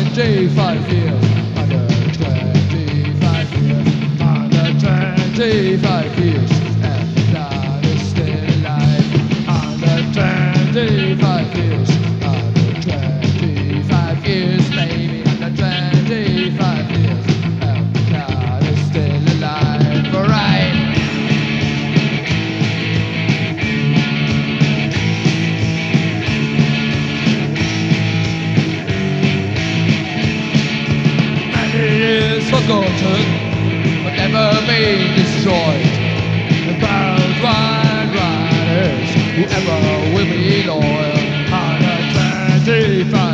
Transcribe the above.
125 years, 125 years, 125 years, and God is still alive. 125 years, 125 years, baby, 125 years, and God is still alive. Alright. Forgotten, but never been destroyed. The bound riders, whoever will be loyal. 125